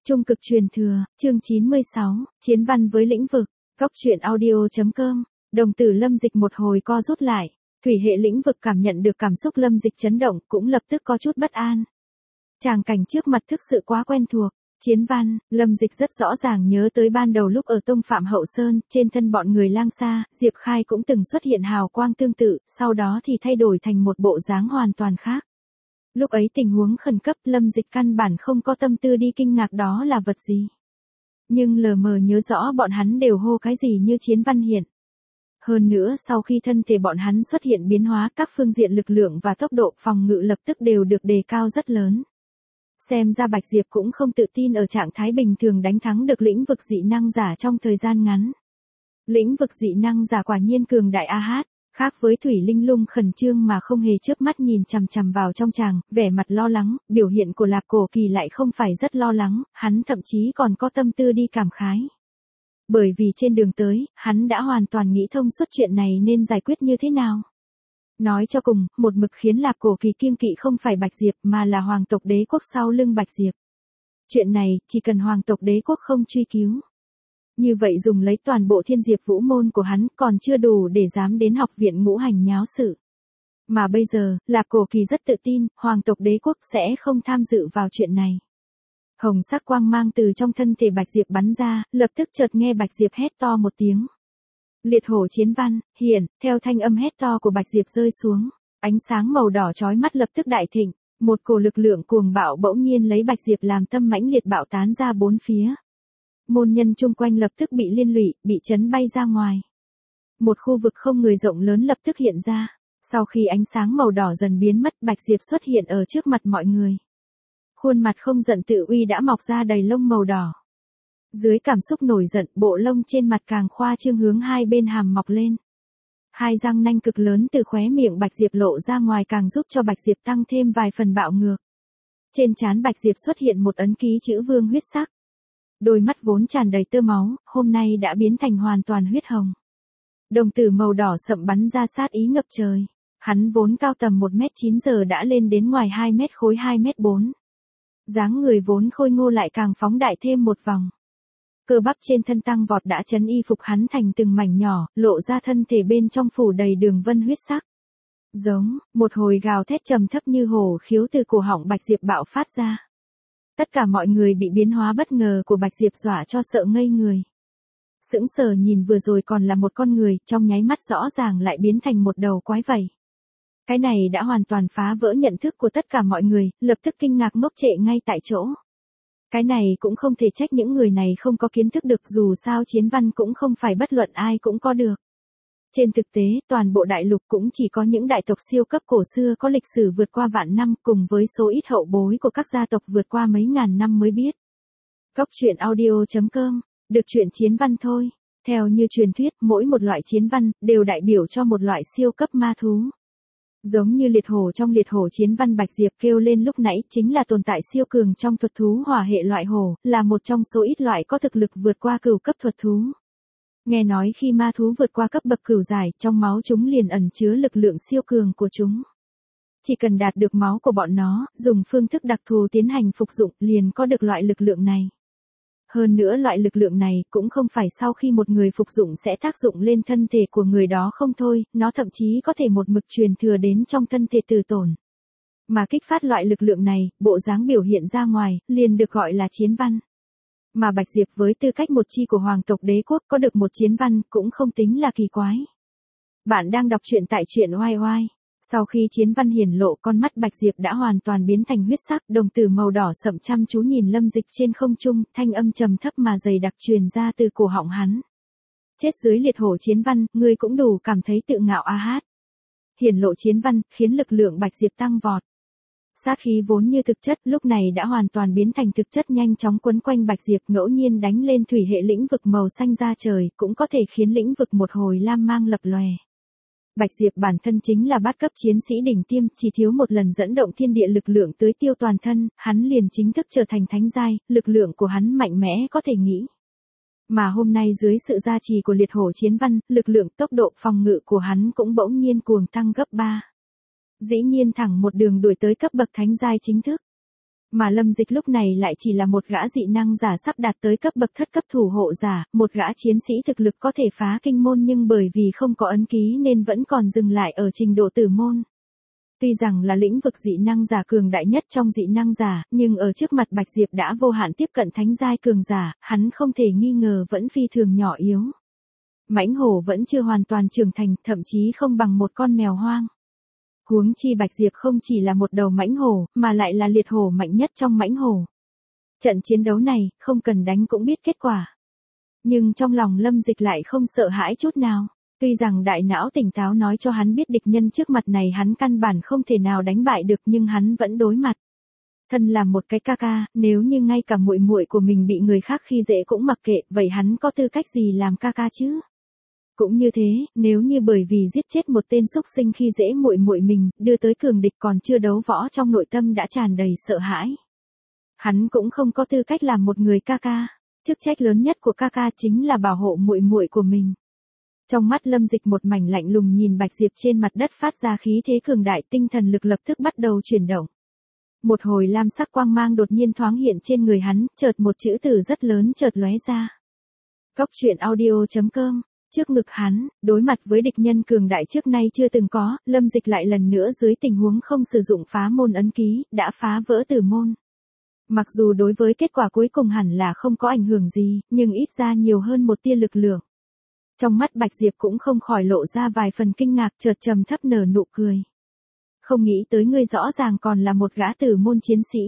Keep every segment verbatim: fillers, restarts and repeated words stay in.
Trung cực truyền thừa, chương chín mươi sáu, chiến văn với lĩnh vực, góc truyện audio.com, đồng tử Lâm Dịch một hồi co rút lại, thủy hệ lĩnh vực cảm nhận được cảm xúc Lâm Dịch chấn động cũng lập tức có chút bất an. Tràng cảnh trước mặt thực sự quá quen thuộc, chiến văn, Lâm Dịch rất rõ ràng nhớ tới ban đầu lúc ở Tông Phạm Hậu Sơn, trên thân bọn người lang xa, Diệp Khai cũng từng xuất hiện hào quang tương tự, sau đó thì thay đổi thành một bộ dáng hoàn toàn khác. Lúc ấy tình huống khẩn cấp Lâm Dịch căn bản không có tâm tư đi kinh ngạc đó là vật gì. Nhưng lờ mờ nhớ rõ bọn hắn đều hô cái gì như chiến văn hiện. Hơn nữa sau khi thân thể bọn hắn xuất hiện biến hóa các phương diện lực lượng và tốc độ phòng ngự lập tức đều được đề cao rất lớn. Xem ra Bạch Diệp cũng không tự tin ở trạng thái bình thường đánh thắng được lĩnh vực dị năng giả trong thời gian ngắn. Lĩnh vực dị năng giả quả nhiên cường đại a hát. Khác với Thủy Linh Lung khẩn trương mà không hề chớp mắt nhìn chằm chằm vào trong chàng, vẻ mặt lo lắng, biểu hiện của Lạp Cổ Kỳ lại không phải rất lo lắng, hắn thậm chí còn có tâm tư đi cảm khái. Bởi vì trên đường tới, hắn đã hoàn toàn nghĩ thông suốt chuyện này nên giải quyết như thế nào. Nói cho cùng, một mực khiến Lạp Cổ Kỳ kiêng kỵ không phải Bạch Diệp mà là hoàng tộc đế quốc sau lưng Bạch Diệp. Chuyện này, chỉ cần hoàng tộc đế quốc không truy cứu. Như vậy dùng lấy toàn bộ thiên diệp vũ môn của hắn còn chưa đủ để dám đến học viện ngũ hành nháo sự. Mà bây giờ, Lạp Cổ Kỳ rất tự tin, hoàng tộc đế quốc sẽ không tham dự vào chuyện này. Hồng sắc quang mang từ trong thân thể Bạch Diệp bắn ra, lập tức chợt nghe Bạch Diệp hét to một tiếng. Liệt hổ chiến văn, hiện, theo thanh âm hét to của Bạch Diệp rơi xuống, ánh sáng màu đỏ chói mắt lập tức đại thịnh, một cổ lực lượng cuồng bạo bỗng nhiên lấy Bạch Diệp làm tâm mãnh liệt bạo tán ra bốn phía. Môn nhân chung quanh lập tức bị liên lụy, bị chấn bay ra ngoài. Một khu vực không người rộng lớn lập tức hiện ra. Sau khi ánh sáng màu đỏ dần biến mất, Bạch Diệp xuất hiện ở trước mặt mọi người. Khuôn mặt không giận tự uy đã mọc ra đầy lông màu đỏ. Dưới cảm xúc nổi giận, bộ lông trên mặt càng khoa trương hướng hai bên hàm mọc lên. Hai răng nanh cực lớn từ khóe miệng Bạch Diệp lộ ra ngoài càng giúp cho Bạch Diệp tăng thêm vài phần bạo ngược. Trên trán Bạch Diệp xuất hiện một ấn ký chữ vương huyết sắc. Đôi mắt vốn tràn đầy tơ máu, hôm nay đã biến thành hoàn toàn huyết hồng. Đồng tử màu đỏ sậm bắn ra sát ý ngập trời. Hắn vốn cao tầm một mét chín giờ đã lên đến ngoài hai mét khối hai mét bốn. Dáng người vốn khôi ngô lại càng phóng đại thêm một vòng. Cơ bắp trên thân tăng vọt đã chấn y phục hắn thành từng mảnh nhỏ, lộ ra thân thể bên trong phủ đầy đường vân huyết sắc. Giống, một hồi gào thét trầm thấp như hổ khiếu từ cổ họng Bạch Diệp bạo phát ra. Tất cả mọi người bị biến hóa bất ngờ của Bạch Diệp dọa cho sợ ngây người. Sững sờ nhìn vừa rồi còn là một con người, trong nháy mắt rõ ràng lại biến thành một đầu quái vảy. Cái này đã hoàn toàn phá vỡ nhận thức của tất cả mọi người, lập tức kinh ngạc ngốc trệ ngay tại chỗ. Cái này cũng không thể trách những người này không có kiến thức được, dù sao chiến văn cũng không phải bất luận ai cũng có được. Trên thực tế, toàn bộ đại lục cũng chỉ có những đại tộc siêu cấp cổ xưa có lịch sử vượt qua vạn năm cùng với số ít hậu bối của các gia tộc vượt qua mấy ngàn năm mới biết. Góc truyện audio.com, được truyện chiến văn thôi. Theo như truyền thuyết, mỗi một loại chiến văn đều đại biểu cho một loại siêu cấp ma thú. Giống như liệt hổ trong liệt hổ chiến văn Bạch Diệp kêu lên lúc nãy chính là tồn tại siêu cường trong thuật thú hỏa hệ loại hổ, là một trong số ít loại có thực lực vượt qua cửu cấp thuật thú. Nghe nói khi ma thú vượt qua cấp bậc cửu giải, trong máu chúng liền ẩn chứa lực lượng siêu cường của chúng. Chỉ cần đạt được máu của bọn nó, dùng phương thức đặc thù tiến hành phục dụng, liền có được loại lực lượng này. Hơn nữa loại lực lượng này cũng không phải sau khi một người phục dụng sẽ tác dụng lên thân thể của người đó không thôi, nó thậm chí có thể một mực truyền thừa đến trong thân thể từ tổn. Mà kích phát loại lực lượng này, bộ dáng biểu hiện ra ngoài, liền được gọi là chiến văn. Mà Bạch Diệp với tư cách một chi của hoàng tộc đế quốc có được một chiến văn cũng không tính là kỳ quái. Bạn đang đọc truyện tại truyện oai oai. Sau khi chiến văn hiển lộ, con mắt Bạch Diệp đã hoàn toàn biến thành huyết sắc, đồng tử màu đỏ sậm chăm chú nhìn Lâm Dịch trên không trung, thanh âm trầm thấp mà dày đặc truyền ra từ cổ họng hắn. Chết dưới liệt hổ chiến văn, ngươi cũng đủ cảm thấy tự ngạo a hát. Hiển lộ chiến văn, khiến lực lượng Bạch Diệp tăng vọt. Sát khí vốn như thực chất, lúc này đã hoàn toàn biến thành thực chất nhanh chóng quấn quanh Bạch Diệp, ngẫu nhiên đánh lên thủy hệ lĩnh vực màu xanh ra trời, cũng có thể khiến lĩnh vực một hồi lam mang lập lòe. Bạch Diệp bản thân chính là bát cấp chiến sĩ đỉnh tiêm, chỉ thiếu một lần dẫn động thiên địa lực lượng tưới tiêu toàn thân, hắn liền chính thức trở thành thánh giai, lực lượng của hắn mạnh mẽ có thể nghĩ. Mà hôm nay dưới sự gia trì của liệt hổ chiến văn, lực lượng tốc độ phòng ngự của hắn cũng bỗng nhiên cuồng tăng gấp ba. Dĩ nhiên thẳng một đường đuổi tới cấp bậc thánh giai chính thức. Mà Lâm Dịch lúc này lại chỉ là một gã dị năng giả sắp đạt tới cấp bậc thất cấp thủ hộ giả, một gã chiến sĩ thực lực có thể phá kinh môn nhưng bởi vì không có ấn ký nên vẫn còn dừng lại ở trình độ tử môn. Tuy rằng là lĩnh vực dị năng giả cường đại nhất trong dị năng giả, nhưng ở trước mặt Bạch Diệp đã vô hạn tiếp cận thánh giai cường giả, hắn không thể nghi ngờ vẫn phi thường nhỏ yếu. Mãnh hổ vẫn chưa hoàn toàn trưởng thành, thậm chí không bằng một con mèo hoang. Huống chi Bạch Diệp không chỉ là một đầu mãnh hổ, mà lại là liệt hổ mạnh nhất trong mãnh hổ. Trận chiến đấu này, không cần đánh cũng biết kết quả. Nhưng trong lòng Lâm Dịch lại không sợ hãi chút nào. Tuy rằng đại não tỉnh táo nói cho hắn biết địch nhân trước mặt này hắn căn bản không thể nào đánh bại được nhưng hắn vẫn đối mặt. Thân là một cái ca ca, nếu như ngay cả muội muội của mình bị người khác khi dễ cũng mặc kệ, vậy hắn có tư cách gì làm ca ca chứ? Cũng như thế, nếu như bởi vì giết chết một tên xúc sinh khi dễ muội muội mình, đưa tới cường địch còn chưa đấu võ trong nội tâm đã tràn đầy sợ hãi. Hắn cũng không có tư cách làm một người ca ca, chức trách lớn nhất của ca ca chính là bảo hộ muội muội của mình. Trong mắt Lâm Dịch một mảnh lạnh lùng nhìn Bạch Diệp trên mặt đất phát ra khí thế cường đại, tinh thần lực lập tức bắt đầu chuyển động. Một hồi lam sắc quang mang đột nhiên thoáng hiện trên người hắn, chợt một chữ từ rất lớn chợt lóe ra. Cốc truyện audio chấm com. Trước ngực hắn, đối mặt với địch nhân cường đại trước nay chưa từng có, Lâm Dịch lại lần nữa dưới tình huống không sử dụng phá môn ấn ký, đã phá vỡ tử môn. Mặc dù đối với kết quả cuối cùng hẳn là không có ảnh hưởng gì, nhưng ít ra nhiều hơn một tia lực lượng. Trong mắt Bạch Diệp cũng không khỏi lộ ra vài phần kinh ngạc, chợt trầm thấp nở nụ cười. Không nghĩ tới ngươi rõ ràng còn là một gã tử môn chiến sĩ.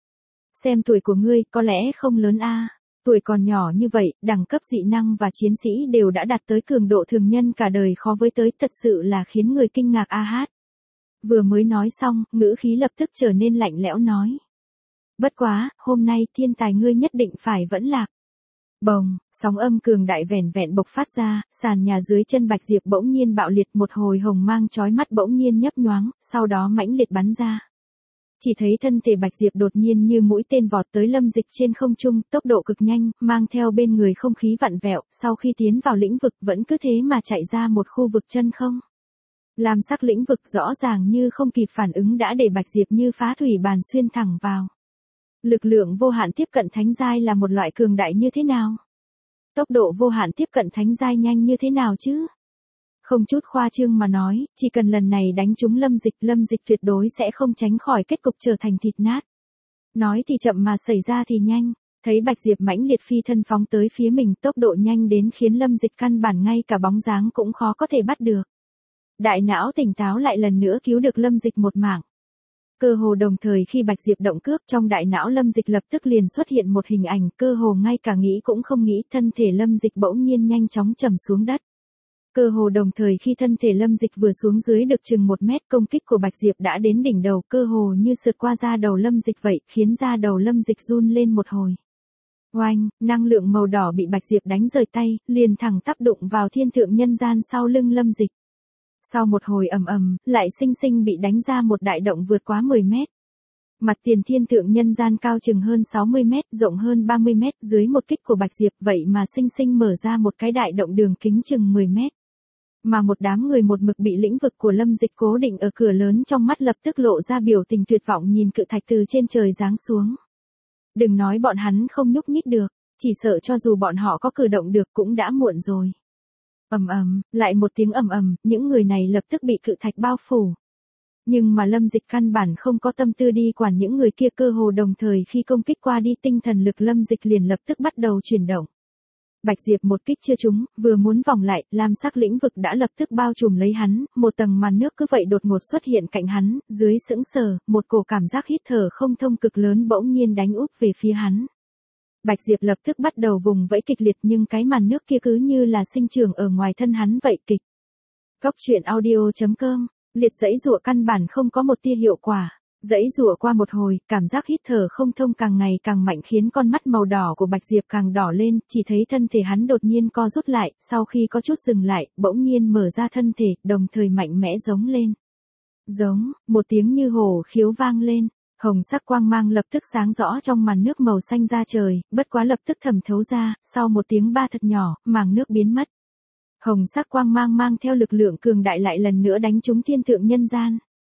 Xem tuổi của ngươi có lẽ không lớn a. Tuổi còn nhỏ như vậy, đẳng cấp dị năng và chiến sĩ đều đã đạt tới cường độ thường nhân cả đời khó với tới, thật sự là khiến người kinh ngạc a hát. Vừa mới nói xong, ngữ khí lập tức trở nên lạnh lẽo nói. Bất quá, hôm nay thiên tài ngươi nhất định phải vẫn lạc. Bồng, sóng âm cường đại vẻn vẹn bộc phát ra, sàn nhà dưới chân Bạch Diệp bỗng nhiên bạo liệt, một hồi hồng mang chói mắt bỗng nhiên nhấp nhoáng, sau đó mãnh liệt bắn ra. Chỉ thấy thân thể Bạch Diệp đột nhiên như mũi tên vọt tới Lâm Dịch trên không trung, tốc độ cực nhanh, mang theo bên người không khí vặn vẹo, sau khi tiến vào lĩnh vực vẫn cứ thế mà chạy ra một khu vực chân không. Lam sắc lĩnh vực rõ ràng như không kịp phản ứng đã để Bạch Diệp như phá thủy bàn xuyên thẳng vào. Lực lượng vô hạn tiếp cận thánh giai là một loại cường đại như thế nào? Tốc độ vô hạn tiếp cận thánh giai nhanh như thế nào chứ? Không chút khoa trương mà nói, chỉ cần lần này đánh trúng Lâm Dịch, Lâm Dịch tuyệt đối sẽ không tránh khỏi kết cục trở thành thịt nát. Nói thì chậm mà xảy ra thì nhanh, thấy Bạch Diệp mãnh liệt phi thân phóng tới phía mình, tốc độ nhanh đến khiến Lâm Dịch căn bản ngay cả bóng dáng cũng khó có thể bắt được. Đại não tỉnh táo lại lần nữa cứu được Lâm Dịch một mạng. Cơ hồ đồng thời khi Bạch Diệp động cước, trong đại não Lâm Dịch lập tức liền xuất hiện một hình ảnh, cơ hồ ngay cả nghĩ cũng không nghĩ, thân thể Lâm Dịch bỗng nhiên nhanh chóng trầm xuống đất. Cơ hồ đồng thời khi thân thể Lâm Dịch vừa xuống dưới được chừng một mét, công kích của Bạch Diệp đã đến đỉnh đầu, cơ hồ như sượt qua da đầu Lâm Dịch vậy, khiến da đầu Lâm Dịch run lên một hồi. Oanh, năng lượng màu đỏ bị Bạch Diệp đánh rời tay, liền thẳng tắp đụng vào thiên thượng nhân gian sau lưng Lâm Dịch. Sau một hồi ầm ầm, lại sinh sinh bị đánh ra một đại động vượt quá mười mét. Mặt tiền thiên thượng nhân gian cao chừng hơn sáu mươi mét, rộng hơn ba mươi mét, dưới một kích của Bạch Diệp vậy mà sinh sinh mở ra một cái đại động đường kính chừng mười mét. Mà một đám người một mực bị lĩnh vực của Lâm Dịch cố định ở cửa lớn trong mắt lập tức lộ ra biểu tình tuyệt vọng nhìn cự thạch từ trên trời giáng xuống. Đừng nói bọn hắn không nhúc nhích được, chỉ sợ cho dù bọn họ có cử động được cũng đã muộn rồi. Ầm ầm, lại một tiếng ầm ầm, những người này lập tức bị cự thạch bao phủ. Nhưng mà Lâm Dịch căn bản không có tâm tư đi quản những người kia, cơ hồ đồng thời khi công kích qua đi tinh thần lực Lâm Dịch liền lập tức bắt đầu chuyển động. Bạch Diệp một kích chưa trúng, vừa muốn vòng lại, lam sắc lĩnh vực đã lập tức bao trùm lấy hắn, một tầng màn nước cứ vậy đột ngột xuất hiện cạnh hắn, dưới sững sờ, một cổ cảm giác hít thở không thông cực lớn bỗng nhiên đánh úp về phía hắn. Bạch Diệp lập tức bắt đầu vùng vẫy kịch liệt nhưng cái màn nước kia cứ như là sinh trưởng ở ngoài thân hắn vậy kịch. Cốc truyện audio chấm com, liệt dãy rụa căn bản không có một tia hiệu quả. Dãy rụa qua một hồi, cảm giác hít thở không thông càng ngày càng mạnh khiến con mắt màu đỏ của Bạch Diệp càng đỏ lên, chỉ thấy thân thể hắn đột nhiên co rút lại, sau khi có chút dừng lại, bỗng nhiên mở ra thân thể, đồng thời mạnh mẽ giống lên. Giống, một tiếng như hổ khiếu vang lên, hồng sắc quang mang lập tức sáng rõ trong màn nước màu xanh ra trời, bất quá lập tức thẩm thấu ra, sau một tiếng ba thật nhỏ, màng nước biến mất. Hồng sắc quang mang mang theo lực lượng cường đại lại lần nữa đánh trúng thiên thượng nhân gian.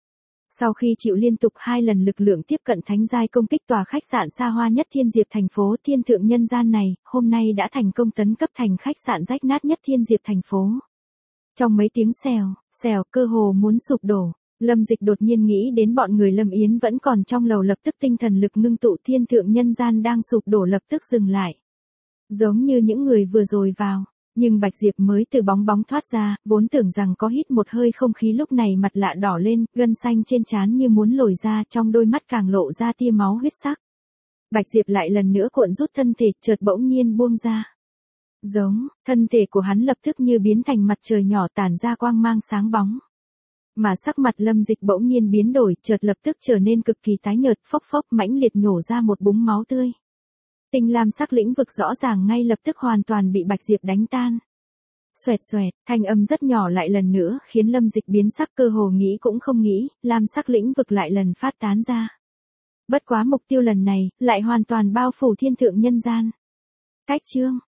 Sau khi chịu liên tục hai lần lực lượng tiếp cận thánh giai công kích tòa khách sạn xa hoa nhất thiên diệp thành phố thiên thượng nhân gian này, hôm nay đã thành công tấn cấp thành khách sạn rách nát nhất thiên diệp thành phố. Trong mấy tiếng xèo, xèo cơ hồ muốn sụp đổ, Lâm Dịch đột nhiên nghĩ đến bọn người Lâm Yến vẫn còn trong lầu, lập tức tinh thần lực ngưng tụ, thiên thượng nhân gian đang sụp đổ lập tức dừng lại. Giống như những người vừa rồi vào, nhưng Bạch Diệp mới từ bóng bóng thoát ra, vốn tưởng rằng có hít một hơi không khí lúc này mặt lạ đỏ lên, gân xanh trên trán như muốn lồi ra, trong đôi mắt càng lộ ra tia máu huyết sắc. Bạch Diệp lại lần nữa cuộn rút thân thể, chợt bỗng nhiên buông ra. Giống, thân thể của hắn lập tức như biến thành mặt trời nhỏ tản ra quang mang sáng bóng. Mà sắc mặt Lâm Dịch bỗng nhiên biến đổi, chợt lập tức trở nên cực kỳ tái nhợt, phốc phốc mãnh liệt nhổ ra một búng máu tươi. Tinh lam sắc lĩnh vực rõ ràng ngay lập tức hoàn toàn bị Bạch Diệp đánh tan. Xoẹt xoẹt, thanh âm rất nhỏ lại lần nữa khiến Lâm Dịch biến sắc, cơ hồ nghĩ cũng không nghĩ, lam sắc lĩnh vực lại lần phát tán ra. Bất quá mục tiêu lần này lại hoàn toàn bao phủ thiên thượng nhân gian. Cách chương